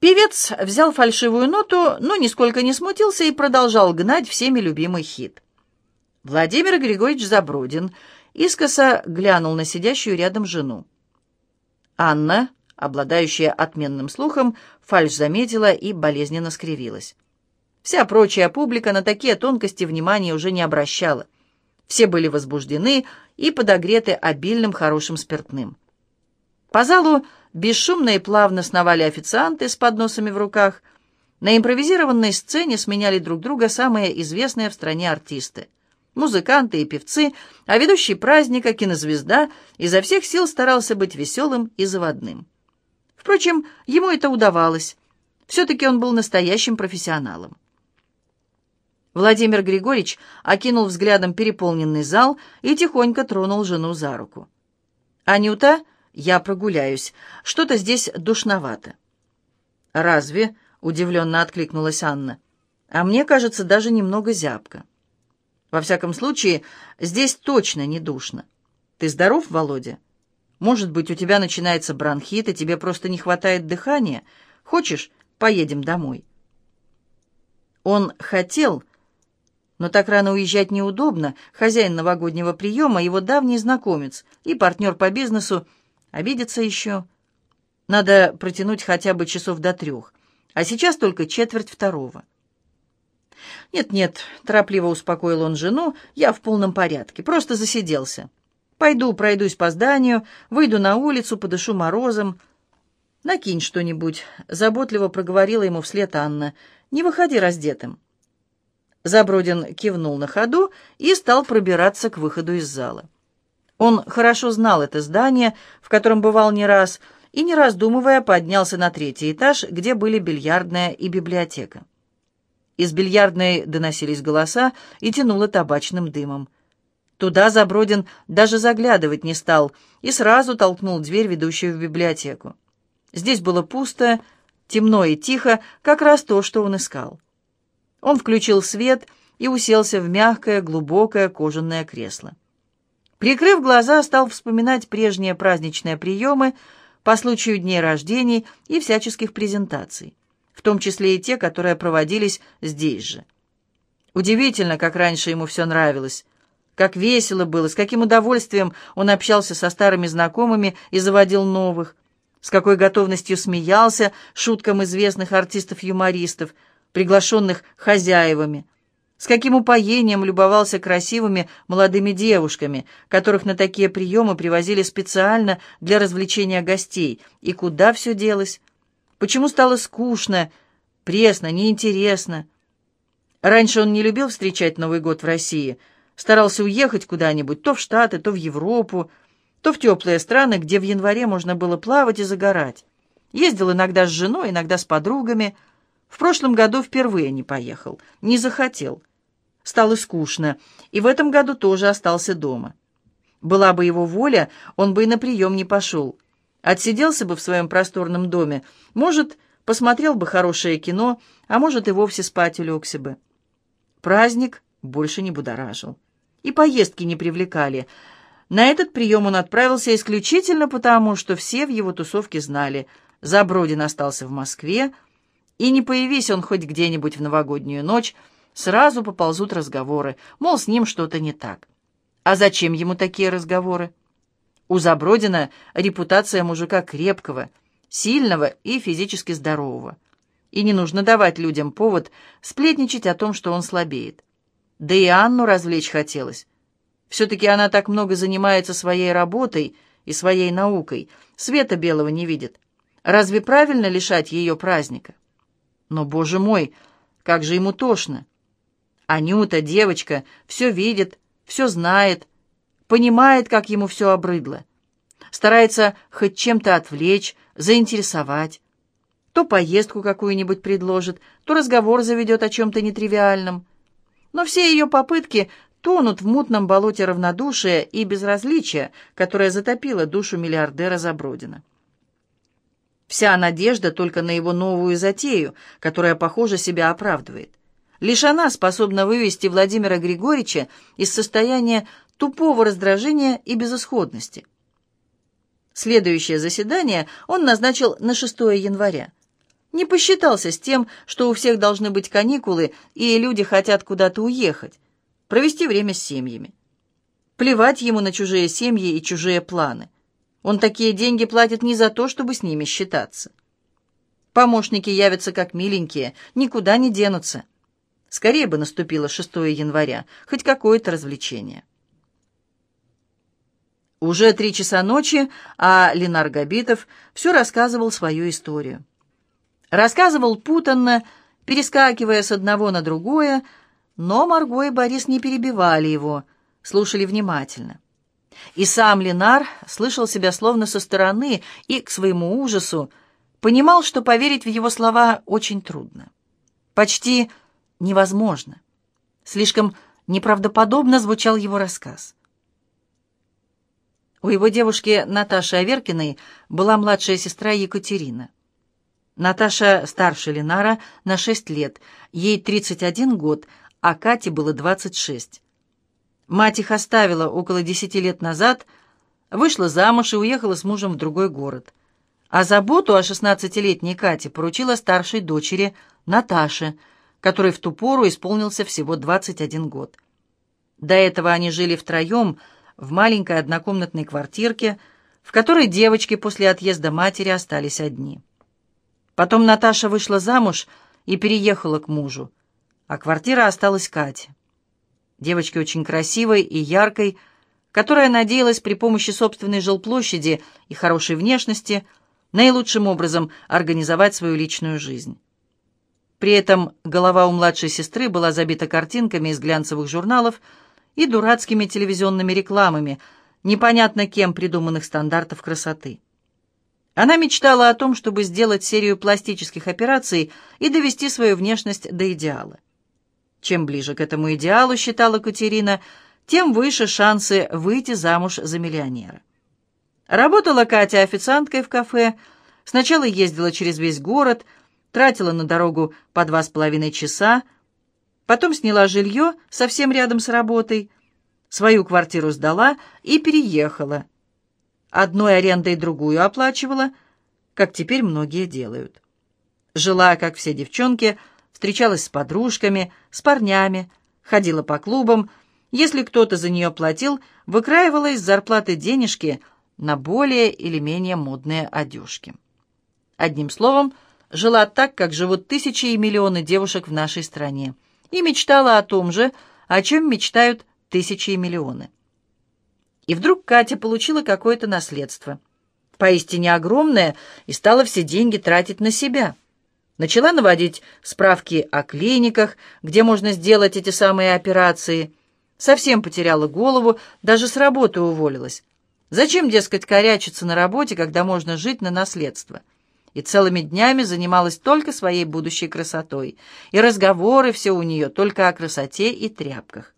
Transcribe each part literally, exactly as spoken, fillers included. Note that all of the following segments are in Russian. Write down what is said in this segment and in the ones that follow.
Певец взял фальшивую ноту, но нисколько не смутился и продолжал гнать всеми любимый хит. Владимир Григорьевич Забродин искоса глянул на сидящую рядом жену. Анна, обладающая отменным слухом, фальшь заметила и болезненно скривилась. Вся прочая публика на такие тонкости внимания уже не обращала. Все были возбуждены и подогреты обильным хорошим спиртным. По залу бесшумно и плавно сновали официанты с подносами в руках. На импровизированной сцене сменяли друг друга самые известные в стране артисты. Музыканты и певцы, а ведущий праздника, кинозвезда, изо всех сил старался быть веселым и заводным. Впрочем, ему это удавалось. Все-таки он был настоящим профессионалом. Владимир Григорьевич окинул взглядом переполненный зал и тихонько тронул жену за руку. «Анюта, я прогуляюсь. Что-то здесь душновато». «Разве?» — удивленно откликнулась Анна. «А мне кажется, даже немного зябко. Во всяком случае, здесь точно не душно. Ты здоров, Володя? Может быть, у тебя начинается бронхит, и тебе просто не хватает дыхания? Хочешь, поедем домой?» Он хотел, но так рано уезжать неудобно. Хозяин новогоднего приема, его давний знакомец и партнер по бизнесу, обидится еще. Надо протянуть хотя бы часов до трех, а сейчас только четверть второго. «Нет-нет», — торопливо успокоил он жену, — «я в полном порядке, просто засиделся. Пойду пройдусь по зданию, выйду на улицу, подышу морозом». «Накинь что-нибудь», — заботливо проговорила ему вслед Анна. «Не выходи раздетым». Забродин кивнул на ходу и стал пробираться к выходу из зала. Он хорошо знал это здание, в котором бывал не раз, и, не раздумывая, поднялся на третий этаж, где были бильярдная и библиотека. Из бильярдной доносились голоса и тянуло табачным дымом. Туда Забродин даже заглядывать не стал и сразу толкнул дверь, ведущую в библиотеку. Здесь было пусто, темно и тихо, как раз то, что он искал. Он включил свет и уселся в мягкое, глубокое кожаное кресло. Прикрыв глаза, стал вспоминать прежние праздничные приемы по случаю дней рождений и всяческих презентаций, в том числе и те, которые проводились здесь же. Удивительно, как раньше ему все нравилось, как весело было, с каким удовольствием он общался со старыми знакомыми и заводил новых, с какой готовностью смеялся шуткам известных артистов-юмористов, приглашенных хозяевами, с каким упоением любовался красивыми молодыми девушками, которых на такие приемы привозили специально для развлечения гостей. И куда все делось? Почему стало скучно, пресно, неинтересно? Раньше он не любил встречать Новый год в России, старался уехать куда-нибудь, то в Штаты, то в Европу, то в теплые страны, где в январе можно было плавать и загорать. Ездил иногда с женой, иногда с подругами. В прошлом году впервые не поехал, не захотел. Стало скучно, и в этом году тоже остался дома. Была бы его воля, он бы и на прием не пошел. Отсиделся бы в своем просторном доме, может, посмотрел бы хорошее кино, а может, и вовсе спать улегся бы. Праздник больше не будоражил. И поездки не привлекали. На этот прием он отправился исключительно потому, что все в его тусовке знали. Забродин остался в Москве, и не появись он хоть где-нибудь в новогоднюю ночь, сразу поползут разговоры, мол, с ним что-то не так. А зачем ему такие разговоры? У Забродина репутация мужика крепкого, сильного и физически здорового. И не нужно давать людям повод сплетничать о том, что он слабеет. Да и Анну развлечь хотелось. Все-таки она так много занимается своей работой и своей наукой, света белого не видит. Разве правильно лишать ее праздника? Но, боже мой, как же ему тошно. Анюта, девочка, все видит, все знает, понимает, как ему все обрыдло. Старается хоть чем-то отвлечь, заинтересовать. То поездку какую-нибудь предложит, то разговор заведет о чем-то нетривиальном. Но все ее попытки тонут в мутном болоте равнодушия и безразличия, которое затопило душу миллиардера Забродина. Вся надежда только на его новую затею, которая, похоже, себя оправдывает. Лишь она способна вывести Владимира Григорьевича из состояния тупого раздражения и безысходности. Следующее заседание он назначил на шестое января. Не посчитался с тем, что у всех должны быть каникулы, и люди хотят куда-то уехать, провести время с семьями. Плевать ему на чужие семьи и чужие планы. Он такие деньги платит не за то, чтобы с ними считаться. Помощники явятся как миленькие, никуда не денутся. Скорее бы наступило шестое января, хоть какое-то развлечение. Уже три часа ночи, а Ленар Габитов все рассказывал свою историю. Рассказывал путанно, перескакивая с одного на другое, но Марго и Борис не перебивали его, слушали внимательно. И сам Ленар слышал себя словно со стороны и, к своему ужасу, понимал, что поверить в его слова очень трудно. Почти невозможно. Слишком неправдоподобно звучал его рассказ. У его девушки Наташи Аверкиной была младшая сестра Екатерина. Наташа старше Ленара на шесть лет, ей тридцать один год, а Кате было двадцать шесть. Мать их оставила около десяти лет назад, вышла замуж и уехала с мужем в другой город. А заботу о шестнадцатилетней Кате поручила старшей дочери Наташе, которой в ту пору исполнился всего двадцать один год. До этого они жили втроем в маленькой однокомнатной квартирке, в которой девочки после отъезда матери остались одни. Потом Наташа вышла замуж и переехала к мужу, а квартира осталась Кате. Девочке очень красивой и яркой, которая надеялась при помощи собственной жилплощади и хорошей внешности наилучшим образом организовать свою личную жизнь. При этом голова у младшей сестры была забита картинками из глянцевых журналов и дурацкими телевизионными рекламами, непонятно кем придуманных стандартов красоты. Она мечтала о том, чтобы сделать серию пластических операций и довести свою внешность до идеала. Чем ближе к этому идеалу, считала Катерина, тем выше шансы выйти замуж за миллионера. Работала Катя официанткой в кафе, сначала ездила через весь город, тратила на дорогу по два с половиной часа, потом сняла жилье совсем рядом с работой, свою квартиру сдала и переехала. Одной арендой другую оплачивала, как теперь многие делают. Жила, как все девчонки, встречалась с подружками, с парнями, ходила по клубам. Если кто-то за нее платил, выкраивала из зарплаты денежки на более или менее модные одежки. Одним словом, жила так, как живут тысячи и миллионы девушек в нашей стране, и мечтала о том же, о чем мечтают тысячи и миллионы. И вдруг Катя получила какое-то наследство, поистине огромное, и стала все деньги тратить на себя. Начала наводить справки о клиниках, где можно сделать эти самые операции. Совсем потеряла голову, даже с работы уволилась. Зачем, дескать, корячиться на работе, когда можно жить на наследство? И целыми днями занималась только своей будущей красотой, и разговоры все у нее только о красоте и тряпках.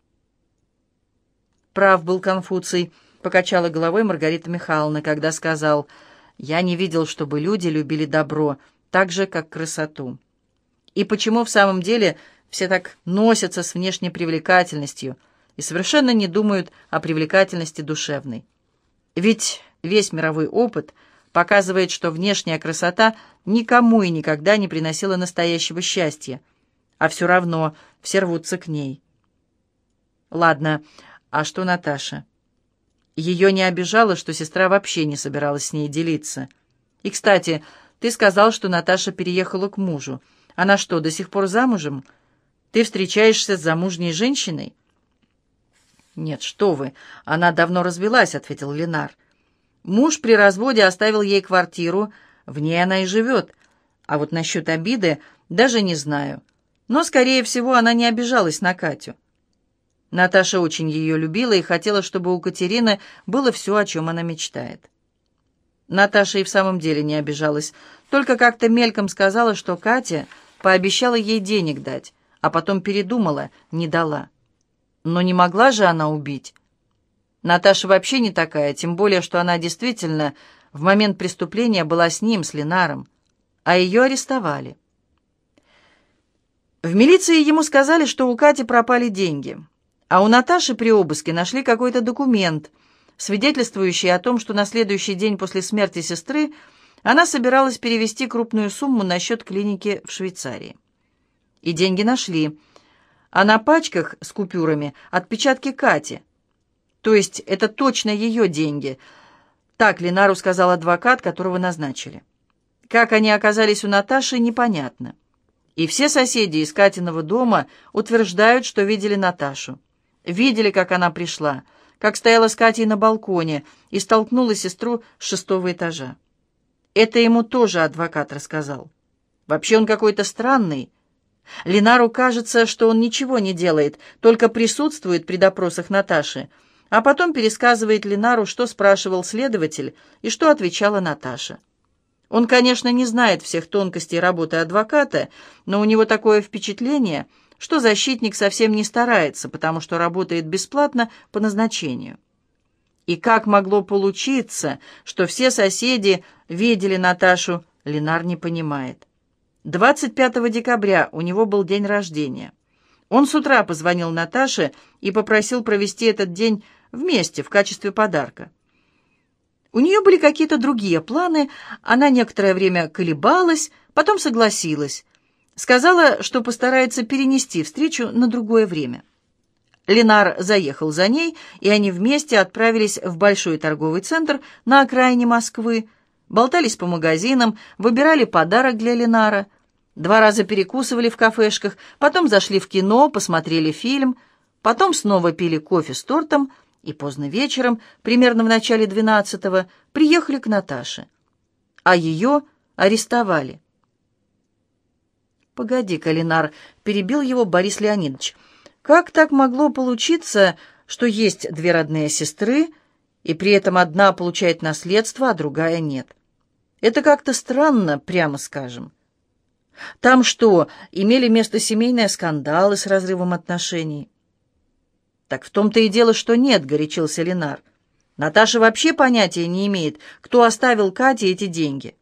Прав был Конфуций, покачала головой Маргарита Михайловна, когда сказал: «Я не видел, чтобы люди любили добро, так же, как красоту. И почему в самом деле все так носятся с внешней привлекательностью и совершенно не думают о привлекательности душевной? Ведь весь мировой опыт показывает, что внешняя красота никому и никогда не приносила настоящего счастья, а все равно все рвутся к ней». Ладно, а что Наташа? Ее не обижало, что сестра вообще не собиралась с ней делиться. И, кстати, ты сказал, что Наташа переехала к мужу. Она что, до сих пор замужем? Ты встречаешься с замужней женщиной? Нет, что вы, она давно развелась, ответил Ленар. Муж при разводе оставил ей квартиру, в ней она и живет. А вот насчет обиды даже не знаю. Но, скорее всего, она не обижалась на Катю. Наташа очень ее любила и хотела, чтобы у Катерины было все, о чем она мечтает. Наташа и в самом деле не обижалась, только как-то мельком сказала, что Катя пообещала ей денег дать, а потом передумала, не дала. Но не могла же она убить. Наташа вообще не такая, тем более, что она действительно в момент преступления была с ним, с Ленаром, а ее арестовали. В милиции ему сказали, что у Кати пропали деньги. А у Наташи при обыске нашли какой-то документ, свидетельствующий о том, что на следующий день после смерти сестры Она собиралась перевести крупную сумму на счет клиники в Швейцарии. И деньги нашли. А на пачках с купюрами отпечатки Кати. То есть это точно ее деньги. Так Ленару сказал адвокат, которого назначили. Как они оказались у Наташи, непонятно. И все соседи из Катиного дома утверждают, что видели Наташу. Видели, как она пришла, как стояла с Катей на балконе и столкнула сестру с шестого этажа. Это ему тоже адвокат рассказал. Вообще он какой-то странный. Ленару кажется, что он ничего не делает, только присутствует при допросах Наташи, а потом пересказывает Ленару, что спрашивал следователь и что отвечала Наташа. Он, конечно, не знает всех тонкостей работы адвоката, но у него такое впечатление, что защитник совсем не старается, потому что работает бесплатно по назначению. И как могло получиться, что все соседи видели Наташу, Ленар не понимает. двадцать пятого декабря у него был день рождения. Он с утра позвонил Наташе и попросил провести этот день вместе в качестве подарка. У нее были какие-то другие планы, она некоторое время колебалась, потом согласилась. Сказала, что постарается перенести встречу на другое время. Ленар заехал за ней, и они вместе отправились в большой торговый центр на окраине Москвы, болтались по магазинам, выбирали подарок для Ленара, два раза перекусывали в кафешках, потом зашли в кино, посмотрели фильм, потом снова пили кофе с тортом и поздно вечером, примерно в начале двенадцатого, приехали к Наташе. А ее арестовали. «Погоди-ка, Ленар», — перебил его Борис Леонидович, — «как так могло получиться, что есть две родные сестры, и при этом одна получает наследство, а другая нет? Это как-то странно, прямо скажем. Там что, имели место семейные скандалы с разрывом отношений?» «Так в том-то и дело, что нет», — горячился Ленар. «Наташа вообще понятия не имеет, кто оставил Кате эти деньги».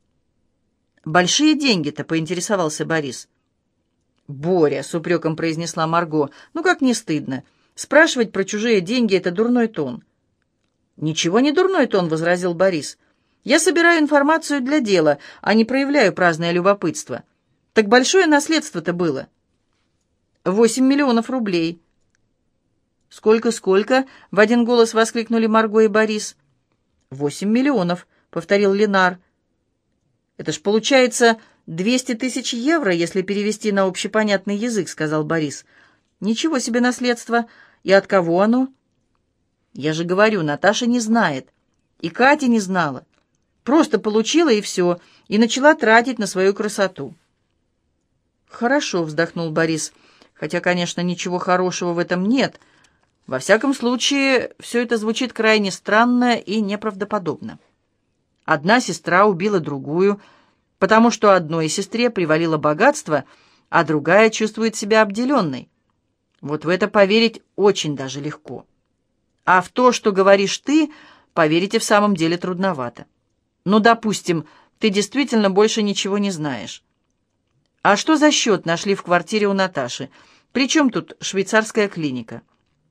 «Большие деньги-то», — поинтересовался Борис. «Боря», — с упреком произнесла Марго, — «ну как не стыдно? Спрашивать про чужие деньги — это дурной тон». «Ничего не дурной тон», — возразил Борис. «Я собираю информацию для дела, а не проявляю праздное любопытство. Так большое наследство-то было». «Восемь миллионов рублей». «Сколько-сколько?» — в один голос воскликнули Марго и Борис. «Восемь миллионов», — повторил Ленар. «Это ж получается двести тысяч евро, если перевести на общепонятный язык», — сказал Борис. «Ничего себе наследство! И от кого оно?» «Я же говорю, Наташа не знает. И Катя не знала. Просто получила и все, и начала тратить на свою красоту». «Хорошо», — вздохнул Борис, — «хотя, конечно, ничего хорошего в этом нет. Во всяком случае, все это звучит крайне странно и неправдоподобно. Одна сестра убила другую, потому что одной сестре привалило богатство, а другая чувствует себя обделенной. Вот в это поверить очень даже легко. А в то, что говоришь ты, поверить и в самом деле трудновато. Ну, допустим, ты действительно больше ничего не знаешь. А что за счет нашли в квартире у Наташи? Причем тут швейцарская клиника?»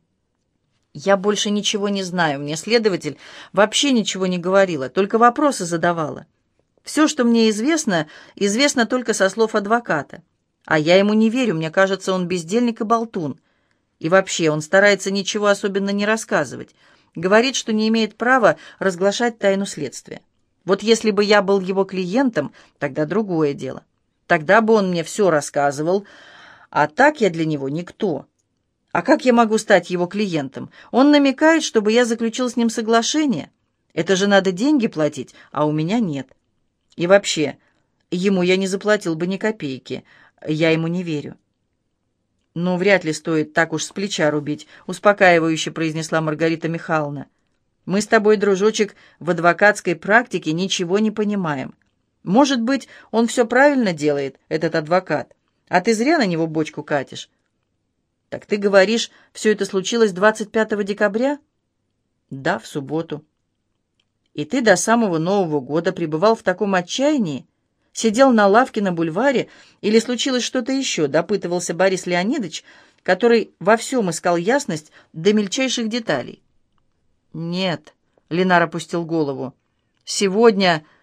«Я больше ничего не знаю. Мне следователь вообще ничего не говорила, только вопросы задавала. Все, что мне известно, известно только со слов адвоката. А я ему не верю, мне кажется, он бездельник и болтун. И вообще, он старается ничего особенно не рассказывать. Говорит, что не имеет права разглашать тайну следствия. Вот если бы я был его клиентом, тогда другое дело. Тогда бы он мне все рассказывал, а так я для него никто. А как я могу стать его клиентом? Он намекает, чтобы я заключил с ним соглашение. Это же надо деньги платить, а у меня нет. И вообще, ему я не заплатил бы ни копейки. Я ему не верю». «Ну, вряд ли стоит так уж с плеча рубить», — успокаивающе произнесла Маргарита Михайловна. «Мы с тобой, дружочек, в адвокатской практике ничего не понимаем. Может быть, он все правильно делает, этот адвокат, а ты зря на него бочку катишь». «Так ты говоришь, все это случилось двадцать пятого декабря?» «Да, в субботу». «И ты до самого Нового года пребывал в таком отчаянии? Сидел на лавке на бульваре или случилось что-то еще?» — допытывался Борис Леонидович, который во всем искал ясность до мельчайших деталей. «Нет», — Ленар опустил голову, — «сегодня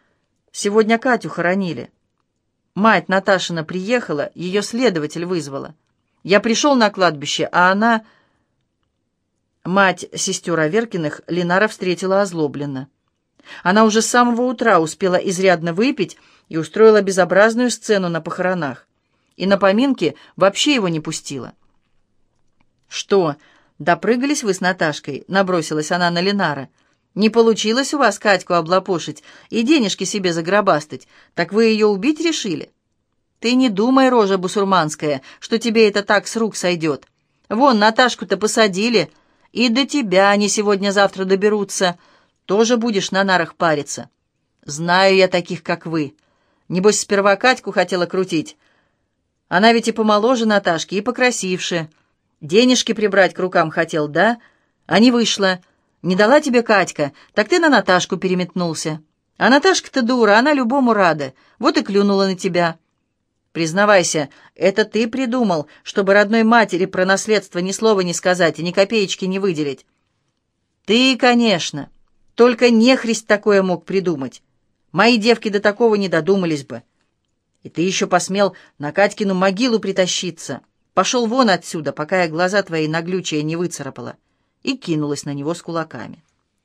Сегодня Катю хоронили. Мать Наташина приехала, ее следователь вызвала. Я пришел на кладбище, а она... Мать сестер Аверкиных Линара встретила озлобленно. Она уже с самого утра успела изрядно выпить и устроила безобразную сцену на похоронах. И на поминки вообще его не пустила. «Что, допрыгались вы с Наташкой?» — набросилась она на Линара. «Не получилось у вас Катьку облапошить и денежки себе загробастать, так вы ее убить решили? Ты не думай, рожа бусурманская, что тебе это так с рук сойдет. Вон, Наташку-то посадили, и до тебя они сегодня-завтра доберутся. Тоже будешь на нарах париться. Знаю я таких, как вы. Небось, сперва Катьку хотела крутить. Она ведь и помоложе Наташки, и покрасивше. Денежки прибрать к рукам хотел, да? А не вышло. Не дала тебе Катька, так ты на Наташку переметнулся. А Наташка-то дура, она любому рада. Вот и клюнула на тебя. Признавайся, это ты придумал, чтобы родной матери про наследство ни слова не сказать и ни копеечки не выделить. Ты, конечно. Только нехрист такое мог придумать. Мои девки до такого не додумались бы. И ты еще посмел на Катькину могилу притащиться. Пошел вон отсюда, пока я глаза твои наглючие не выцарапала. И кинулась на него с кулаками.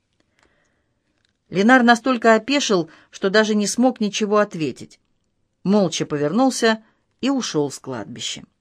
Ленар настолько опешил, что даже не смог ничего ответить. Молча повернулся и ушел с кладбища.